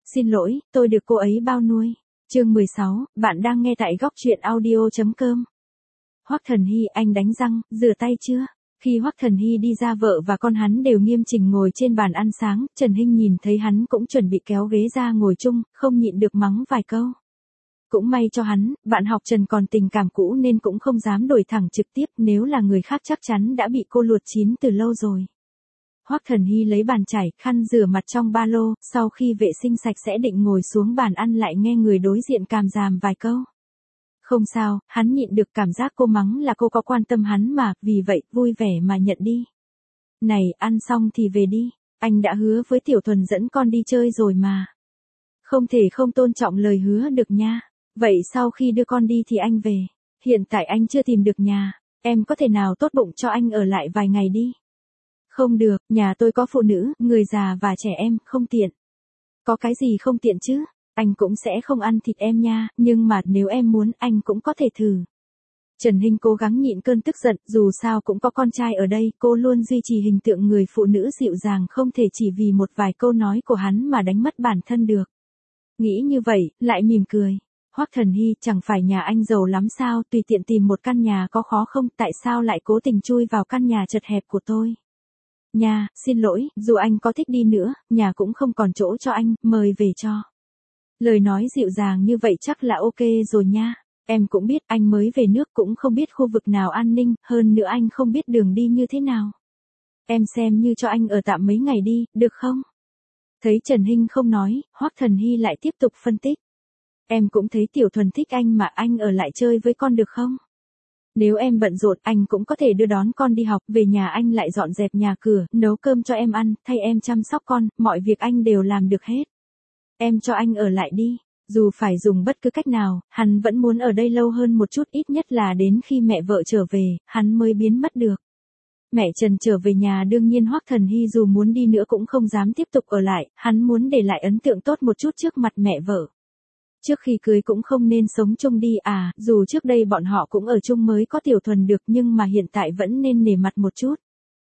Xin lỗi, tôi được cô ấy bao nuôi. Chương 16, bạn đang nghe tại góc truyện audio.com. Hoắc Thần Hy, anh đánh răng, rửa tay chưa? Khi Hoắc Thần Hy đi ra, vợ và con hắn đều nghiêm chỉnh ngồi trên bàn ăn sáng, Trần Hinh nhìn thấy hắn cũng chuẩn bị kéo ghế ra ngồi chung, không nhịn được mắng vài câu. Cũng may cho hắn, bạn học Trần còn tình cảm cũ nên cũng không dám đổi thẳng trực tiếp, nếu là người khác chắc chắn đã bị cô luộc chín từ lâu rồi. Hoắc Thần Hy lấy bàn chải, khăn rửa mặt trong ba lô, sau khi vệ sinh sạch sẽ định ngồi xuống bàn ăn lại nghe người đối diện càm ràm vài câu. Không sao, hắn nhịn được, cảm giác cô mắng là cô có quan tâm hắn mà, vì vậy, vui vẻ mà nhận đi. Này, ăn xong thì về đi, anh đã hứa với Tiểu Thuần dẫn con đi chơi rồi mà. Không thể không tôn trọng lời hứa được nha. Vậy sau khi đưa con đi thì anh về. Hiện tại anh chưa tìm được nhà, em có thể nào tốt bụng cho anh ở lại vài ngày đi. Không được, nhà tôi có phụ nữ, người già và trẻ em, không tiện. Có cái gì không tiện chứ? Anh cũng sẽ không ăn thịt em nha, nhưng mà nếu em muốn anh cũng có thể thử. Trần Hinh cố gắng nhịn cơn tức giận, dù sao cũng có con trai ở đây, cô luôn duy trì hình tượng người phụ nữ dịu dàng, không thể chỉ vì một vài câu nói của hắn mà đánh mất bản thân được. Nghĩ như vậy, lại mỉm cười. Hoắc Thần Hy, chẳng phải nhà anh giàu lắm sao, tùy tiện tìm một căn nhà có khó không, tại sao lại cố tình chui vào căn nhà chật hẹp của tôi? Nhà, xin lỗi, dù anh có thích đi nữa, nhà cũng không còn chỗ cho anh, mời về cho. Lời nói dịu dàng như vậy chắc là ok rồi nha. Em cũng biết anh mới về nước cũng không biết khu vực nào an ninh, hơn nữa anh không biết đường đi như thế nào. Em xem như cho anh ở tạm mấy ngày đi, được không? Thấy Trần Hinh không nói, Hoắc Thần Hy lại tiếp tục phân tích. Em cũng thấy Tiểu Thuần thích anh mà, anh ở lại chơi với con được không? Nếu em bận rộn, anh cũng có thể đưa đón con đi học, về nhà anh lại dọn dẹp nhà cửa, nấu cơm cho em ăn, thay em chăm sóc con, mọi việc anh đều làm được hết. Em cho anh ở lại đi, dù phải dùng bất cứ cách nào, hắn vẫn muốn ở đây lâu hơn một chút, ít nhất là đến khi mẹ vợ trở về, hắn mới biến mất được. Mẹ Trần trở về nhà, đương nhiên Hoắc Thần Hy dù muốn đi nữa cũng không dám tiếp tục ở lại, hắn muốn để lại ấn tượng tốt một chút trước mặt mẹ vợ. Trước khi cưới cũng không nên sống chung đi à, dù trước đây bọn họ cũng ở chung mới có Tiểu Thuần được, nhưng mà hiện tại vẫn nên nể mặt một chút.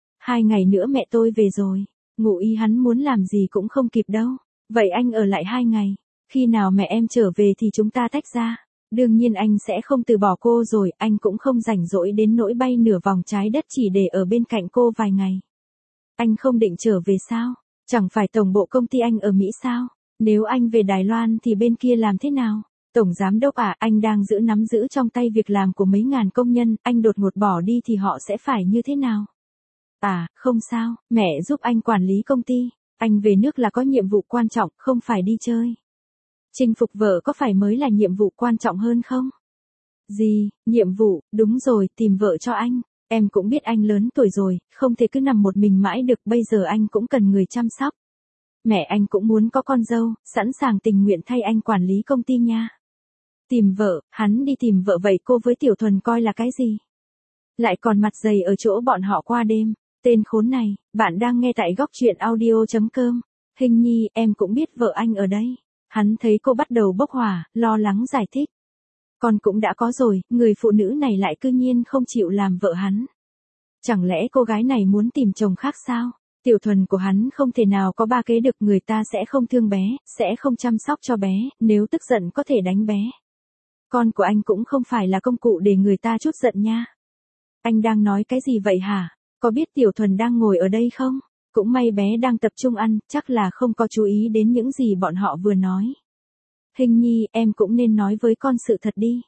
2 ngày nữa mẹ tôi về rồi, ngụ ý hắn muốn làm gì cũng không kịp đâu. Vậy anh ở lại 2 ngày, khi nào mẹ em trở về thì chúng ta tách ra. Đương nhiên anh sẽ không từ bỏ cô rồi, anh cũng không rảnh rỗi đến nỗi bay nửa vòng trái đất chỉ để ở bên cạnh cô vài ngày. Anh không định trở về sao? Chẳng phải tổng bộ công ty anh ở Mỹ sao? Nếu anh về Đài Loan thì bên kia làm thế nào? Tổng giám đốc à, anh đang nắm giữ trong tay việc làm của mấy ngàn công nhân, anh đột ngột bỏ đi thì họ sẽ phải như thế nào? À, không sao, mẹ giúp anh quản lý công ty. Anh về nước là có nhiệm vụ quan trọng, không phải đi chơi. Chinh phục vợ có phải mới là nhiệm vụ quan trọng hơn không? Gì, nhiệm vụ, đúng rồi, tìm vợ cho anh. Em cũng biết anh lớn tuổi rồi, không thể cứ nằm một mình mãi được, bây giờ anh cũng cần người chăm sóc. Mẹ anh cũng muốn có con dâu, sẵn sàng tình nguyện thay anh quản lý công ty nha. Tìm vợ, hắn đi tìm vợ, vậy cô với Tiểu Thuần coi là cái gì? Lại còn mặt dày ở chỗ bọn họ qua đêm. Tên khốn này, bạn đang nghe tại góc truyện audio.com. Hình Nhi, em cũng biết vợ anh ở đây. Hắn thấy cô bắt đầu bốc hỏa, lo lắng giải thích. Con cũng đã có rồi, người phụ nữ này lại cư nhiên không chịu làm vợ hắn. Chẳng lẽ cô gái này muốn tìm chồng khác sao? Tiểu Thuần của hắn không thể nào có ba kế được, người ta sẽ không thương bé, sẽ không chăm sóc cho bé, nếu tức giận có thể đánh bé. Con của anh cũng không phải là công cụ để người ta trút giận nha. Anh đang nói cái gì vậy hả? Có biết Tiểu Thuần đang ngồi ở đây không? Cũng may bé đang tập trung ăn, chắc là không có chú ý đến những gì bọn họ vừa nói. Hình Nhi, em cũng nên nói với con sự thật đi.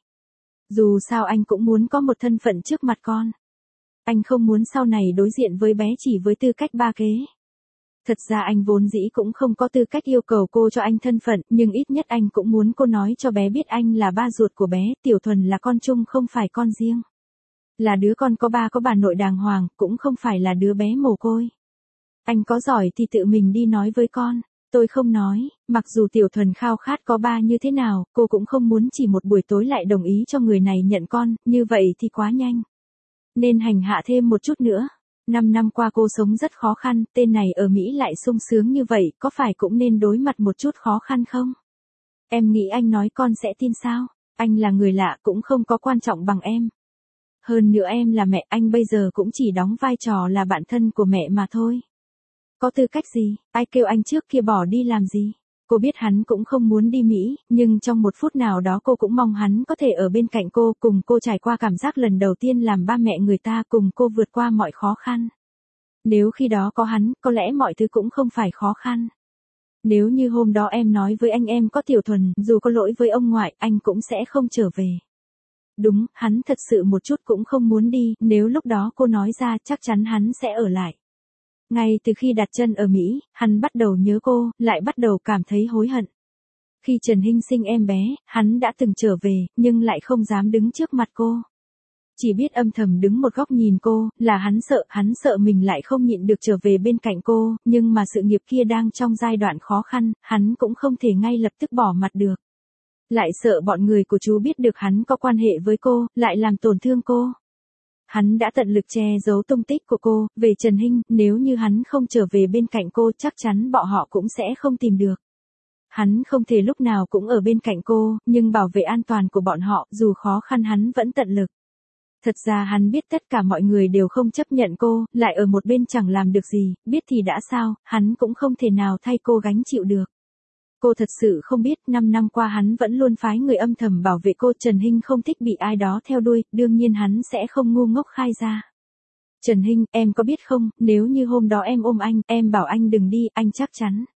Dù sao anh cũng muốn có một thân phận trước mặt con. Anh không muốn sau này đối diện với bé chỉ với tư cách ba kế. Thật ra anh vốn dĩ cũng không có tư cách yêu cầu cô cho anh thân phận, nhưng ít nhất anh cũng muốn cô nói cho bé biết anh là ba ruột của bé, Tiểu Thuần là con chung không phải con riêng. Là đứa con có ba có bà nội đàng hoàng, cũng không phải là đứa bé mồ côi. Anh có giỏi thì tự mình đi nói với con. Tôi không nói, mặc dù Tiểu Thuần khao khát có ba như thế nào, cô cũng không muốn chỉ một buổi tối lại đồng ý cho người này nhận con, như vậy thì quá nhanh. Nên hành hạ thêm một chút nữa. 5 năm qua cô sống rất khó khăn, tên này ở Mỹ lại sung sướng như vậy, có phải cũng nên đối mặt một chút khó khăn không? Em nghĩ anh nói con sẽ tin sao? Anh là người lạ cũng không có quan trọng bằng em. Hơn nữa em là mẹ, anh bây giờ cũng chỉ đóng vai trò là bạn thân của mẹ mà thôi. Có tư cách gì, ai kêu anh trước kia bỏ đi làm gì? Cô biết hắn cũng không muốn đi Mỹ, nhưng trong một phút nào đó cô cũng mong hắn có thể ở bên cạnh cô, cùng cô trải qua cảm giác lần đầu tiên làm ba mẹ người ta, cùng cô vượt qua mọi khó khăn. Nếu khi đó có hắn, có lẽ mọi thứ cũng không phải khó khăn. Nếu như hôm đó em nói với anh em có Tiểu Thuần, dù có lỗi với ông ngoại, anh cũng sẽ không trở về. Đúng, hắn thật sự một chút cũng không muốn đi, nếu lúc đó cô nói ra chắc chắn hắn sẽ ở lại. Ngay từ khi đặt chân ở Mỹ, hắn bắt đầu nhớ cô, lại bắt đầu cảm thấy hối hận. Khi Trần Hinh sinh em bé, hắn đã từng trở về, nhưng lại không dám đứng trước mặt cô. Chỉ biết âm thầm đứng một góc nhìn cô, là hắn sợ mình lại không nhịn được trở về bên cạnh cô, nhưng mà sự nghiệp kia đang trong giai đoạn khó khăn, hắn cũng không thể ngay lập tức bỏ mặt được. Lại sợ bọn người của chú biết được hắn có quan hệ với cô, lại làm tổn thương cô. Hắn đã tận lực che giấu tung tích của cô, về Trần Hinh, nếu như hắn không trở về bên cạnh cô chắc chắn bọn họ cũng sẽ không tìm được. Hắn không thể lúc nào cũng ở bên cạnh cô, nhưng bảo vệ an toàn của bọn họ, dù khó khăn hắn vẫn tận lực. Thật ra hắn biết tất cả mọi người đều không chấp nhận cô, lại ở một bên chẳng làm được gì, biết thì đã sao, hắn cũng không thể nào thay cô gánh chịu được. Cô thật sự không biết, 5 năm qua hắn vẫn luôn phái người âm thầm bảo vệ cô. Trần Hinh không thích bị ai đó theo đuôi, đương nhiên hắn sẽ không ngu ngốc khai ra. Trần Hinh, em có biết không, nếu như hôm đó em ôm anh, em bảo anh đừng đi, anh chắc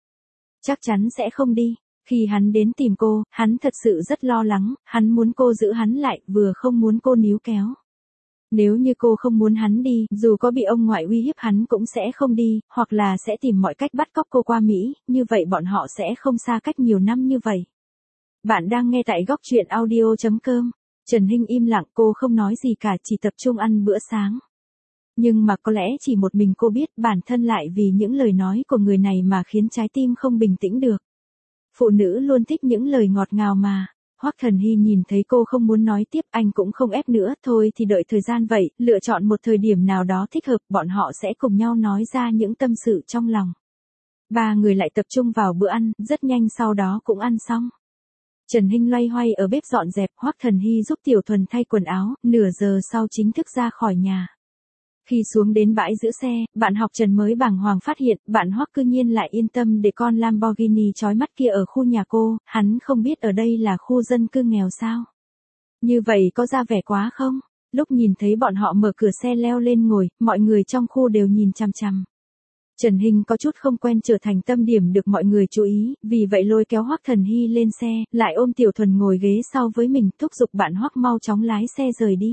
chắn sẽ không đi. Khi hắn đến tìm cô, hắn thật sự rất lo lắng, hắn muốn cô giữ hắn lại, vừa không muốn cô níu kéo. Nếu như cô không muốn hắn đi, dù có bị ông ngoại uy hiếp hắn cũng sẽ không đi, hoặc là sẽ tìm mọi cách bắt cóc cô qua Mỹ, như vậy bọn họ sẽ không xa cách nhiều năm như vậy. Bạn đang nghe tại góc truyện audio.com. Trần Hinh im lặng, cô không nói gì cả, chỉ tập trung ăn bữa sáng. Nhưng mà có lẽ chỉ một mình cô biết, bản thân lại vì những lời nói của người này mà khiến trái tim không bình tĩnh được. Phụ nữ luôn thích những lời ngọt ngào mà. Hoắc Thần Hy nhìn thấy cô không muốn nói tiếp, anh cũng không ép nữa, thôi thì đợi thời gian vậy, lựa chọn một thời điểm nào đó thích hợp, bọn họ sẽ cùng nhau nói ra những tâm sự trong lòng. Ba người lại tập trung vào bữa ăn, rất nhanh sau đó cũng ăn xong. Trần Hinh loay hoay ở bếp dọn dẹp, Hoắc Thần Hy giúp Tiểu Thuần thay quần áo, nửa giờ sau chính thức ra khỏi nhà. Khi xuống đến bãi giữ xe, bạn học Trần mới bàng hoàng phát hiện, bạn Hoắc cư nhiên lại yên tâm để con Lamborghini chói mắt kia ở khu nhà cô, hắn không biết ở đây là khu dân cư nghèo sao. Như vậy có ra vẻ quá không? Lúc nhìn thấy bọn họ mở cửa xe leo lên ngồi, mọi người trong khu đều nhìn chằm chằm. Trần Hinh có chút không quen trở thành tâm điểm được mọi người chú ý, vì vậy lôi kéo Hoắc Thần Hy lên xe, lại ôm Tiểu Thuần ngồi ghế sau với mình, thúc giục bạn Hoắc mau chóng lái xe rời đi.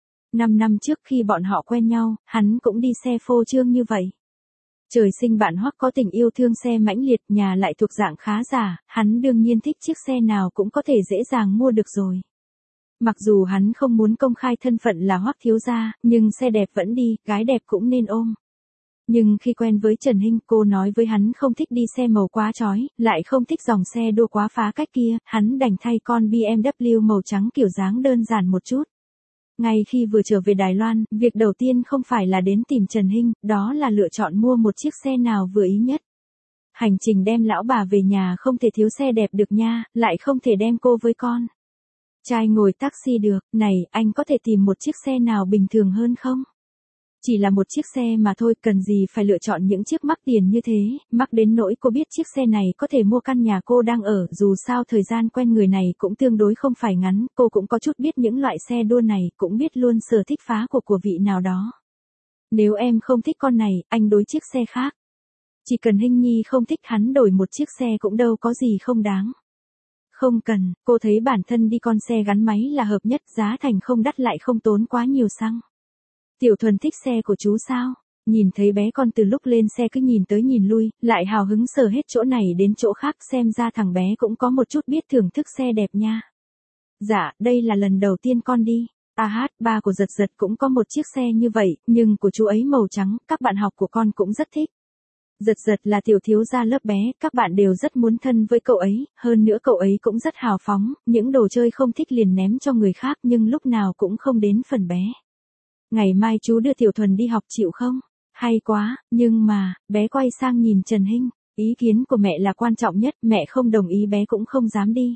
5 năm trước khi bọn họ quen nhau, hắn cũng đi xe phô trương như vậy. Trời sinh bạn Hoắc có tình yêu thương xe mãnh liệt, nhà lại thuộc dạng khá giả, hắn đương nhiên thích chiếc xe nào cũng có thể dễ dàng mua được rồi. Mặc dù hắn không muốn công khai thân phận là Hoắc thiếu gia, nhưng xe đẹp vẫn đi, gái đẹp cũng nên ôm. Nhưng khi quen với Trần Hinh, cô nói với hắn không thích đi xe màu quá chói, lại không thích dòng xe đua quá phá cách kia, hắn đành thay con BMW màu trắng kiểu dáng đơn giản một chút. Ngay khi vừa trở về Đài Loan, việc đầu tiên không phải là đến tìm Trần Hinh, đó là lựa chọn mua một chiếc xe nào vừa ý nhất. Hành trình đem lão bà về nhà không thể thiếu xe đẹp được nha, lại không thể đem cô với con trai ngồi taxi được, này, anh có thể tìm một chiếc xe nào bình thường hơn không? Chỉ là một chiếc xe mà thôi, cần gì phải lựa chọn những chiếc mắc tiền như thế, mắc đến nỗi cô biết chiếc xe này có thể mua căn nhà cô đang ở, dù sao thời gian quen người này cũng tương đối không phải ngắn, cô cũng có chút biết những loại xe đua này, cũng biết luôn sở thích phá của vị nào đó. Nếu em không thích con này, anh đối chiếc xe khác. Chỉ cần Hinh Nhi không thích hắn đổi một chiếc xe cũng đâu có gì không đáng. Không cần, cô thấy bản thân đi con xe gắn máy là hợp nhất, giá thành không đắt lại không tốn quá nhiều xăng. Tiểu Thuần thích xe của chú sao? Nhìn thấy bé con từ lúc lên xe cứ nhìn tới nhìn lui, lại hào hứng sờ hết chỗ này đến chỗ khác, xem ra thằng bé cũng có một chút biết thưởng thức xe đẹp nha. Dạ, đây là lần đầu tiên con đi. Ba của Giật Giật cũng có một chiếc xe như vậy, nhưng của chú ấy màu trắng, các bạn học của con cũng rất thích. Giật Giật là tiểu thiếu gia lớp bé, các bạn đều rất muốn thân với cậu ấy, hơn nữa cậu ấy cũng rất hào phóng, những đồ chơi không thích liền ném cho người khác nhưng lúc nào cũng không đến phần bé. Ngày mai chú đưa Tiểu Thuần đi học chịu không? Hay quá, nhưng mà, bé quay sang nhìn Trần Hinh, ý kiến của mẹ là quan trọng nhất, mẹ không đồng ý bé cũng không dám đi.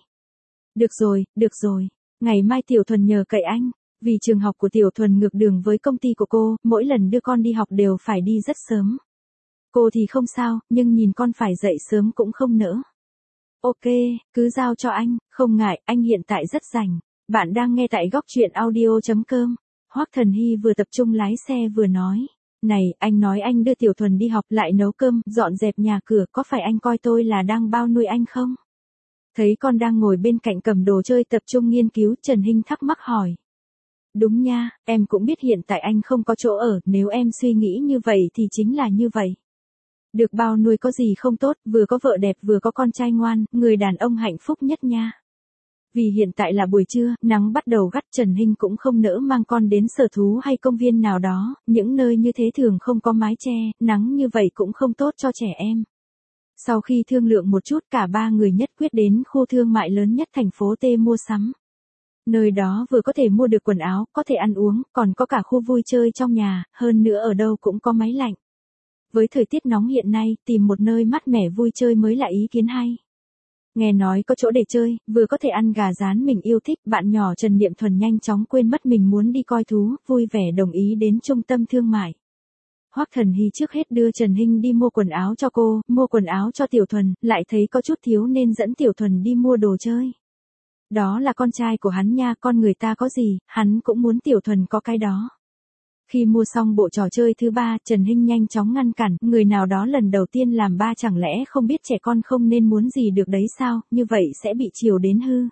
Được rồi, ngày mai Tiểu Thuần nhờ cậy anh, vì trường học của Tiểu Thuần ngược đường với công ty của cô, mỗi lần đưa con đi học đều phải đi rất sớm. Cô thì không sao, nhưng nhìn con phải dậy sớm cũng không nỡ. Ok, cứ giao cho anh, không ngại, anh hiện tại rất rảnh. Bạn đang nghe tại góc truyện audio.com. Hoắc Thần Hy vừa tập trung lái xe vừa nói. Này, anh nói anh đưa Tiểu Thuần đi học lại nấu cơm, dọn dẹp nhà cửa, có phải anh coi tôi là đang bao nuôi anh không? Thấy con đang ngồi bên cạnh cầm đồ chơi tập trung nghiên cứu, Trần Hinh thắc mắc hỏi. Đúng nha, em cũng biết hiện tại anh không có chỗ ở, nếu em suy nghĩ như vậy thì chính là như vậy. Được bao nuôi có gì không tốt, vừa có vợ đẹp vừa có con trai ngoan, người đàn ông hạnh phúc nhất nha. Vì hiện tại là buổi trưa, nắng bắt đầu gắt, Trần Hinh cũng không nỡ mang con đến sở thú hay công viên nào đó, những nơi như thế thường không có mái che, nắng như vậy cũng không tốt cho trẻ em. Sau khi thương lượng một chút, cả ba người nhất quyết đến khu thương mại lớn nhất thành phố T mua sắm. Nơi đó vừa có thể mua được quần áo, có thể ăn uống, còn có cả khu vui chơi trong nhà, hơn nữa ở đâu cũng có máy lạnh. Với thời tiết nóng hiện nay, tìm một nơi mát mẻ vui chơi mới là ý kiến hay. Nghe nói có chỗ để chơi, vừa có thể ăn gà rán mình yêu thích, bạn nhỏ Trần Niệm Thuần nhanh chóng quên mất mình muốn đi coi thú, vui vẻ đồng ý đến trung tâm thương mại. Hoắc Thần Hy trước hết đưa Trần Hinh đi mua quần áo cho cô, mua quần áo cho Tiểu Thuần, lại thấy có chút thiếu nên dẫn Tiểu Thuần đi mua đồ chơi. Đó là con trai của hắn nha, con người ta có gì, hắn cũng muốn Tiểu Thuần có cái đó. Khi mua xong bộ trò chơi thứ ba, Trần Hinh nhanh chóng ngăn cản, người nào đó lần đầu tiên làm ba chẳng lẽ không biết trẻ con không nên muốn gì được đấy sao, như vậy sẽ bị chiều đến hư.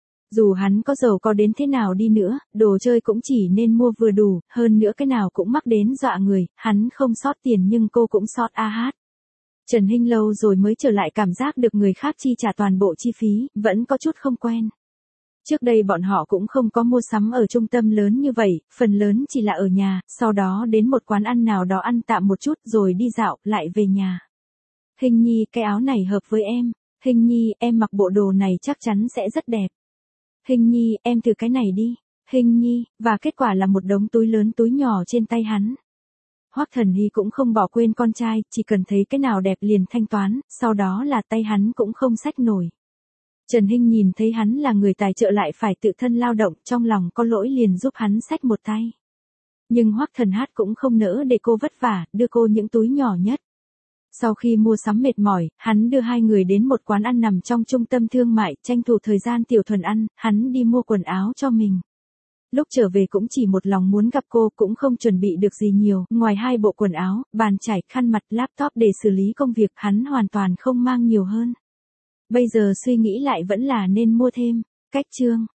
Dù hắn có giàu có đến thế nào đi nữa, đồ chơi cũng chỉ nên mua vừa đủ, hơn nữa cái nào cũng mắc đến dọa người, hắn không sót tiền nhưng cô cũng sót a hát. Trần Hinh lâu rồi mới trở lại cảm giác được người khác chi trả toàn bộ chi phí, vẫn có chút không quen. Trước đây bọn họ cũng không có mua sắm ở trung tâm lớn như vậy, phần lớn chỉ là ở nhà, sau đó đến một quán ăn nào đó ăn tạm một chút rồi đi dạo, lại về nhà. Hình Nhi, cái áo này hợp với em. Hình Nhi, em mặc bộ đồ này chắc chắn sẽ rất đẹp. Hình Nhi, em thử cái này đi. Hình Nhi, và kết quả là một đống túi lớn túi nhỏ trên tay hắn. Hoắc Thần Hy cũng không bỏ quên con trai, chỉ cần thấy cái nào đẹp liền thanh toán, sau đó là tay hắn cũng không xách nổi. Trần Hinh nhìn thấy hắn là người tài trợ lại phải tự thân lao động, trong lòng có lỗi liền giúp hắn xách một tay. Nhưng Hoắc Thần Hát cũng không nỡ để cô vất vả, đưa cô những túi nhỏ nhất. Sau khi mua sắm mệt mỏi, hắn đưa hai người đến một quán ăn nằm trong trung tâm thương mại, tranh thủ thời gian Tiểu Thuần ăn, hắn đi mua quần áo cho mình. Lúc trở về cũng chỉ một lòng muốn gặp cô, cũng không chuẩn bị được gì nhiều, ngoài hai bộ quần áo, bàn chải, khăn mặt, laptop để xử lý công việc, hắn hoàn toàn không mang nhiều hơn. Bây giờ suy nghĩ lại vẫn là nên mua thêm. Cách chương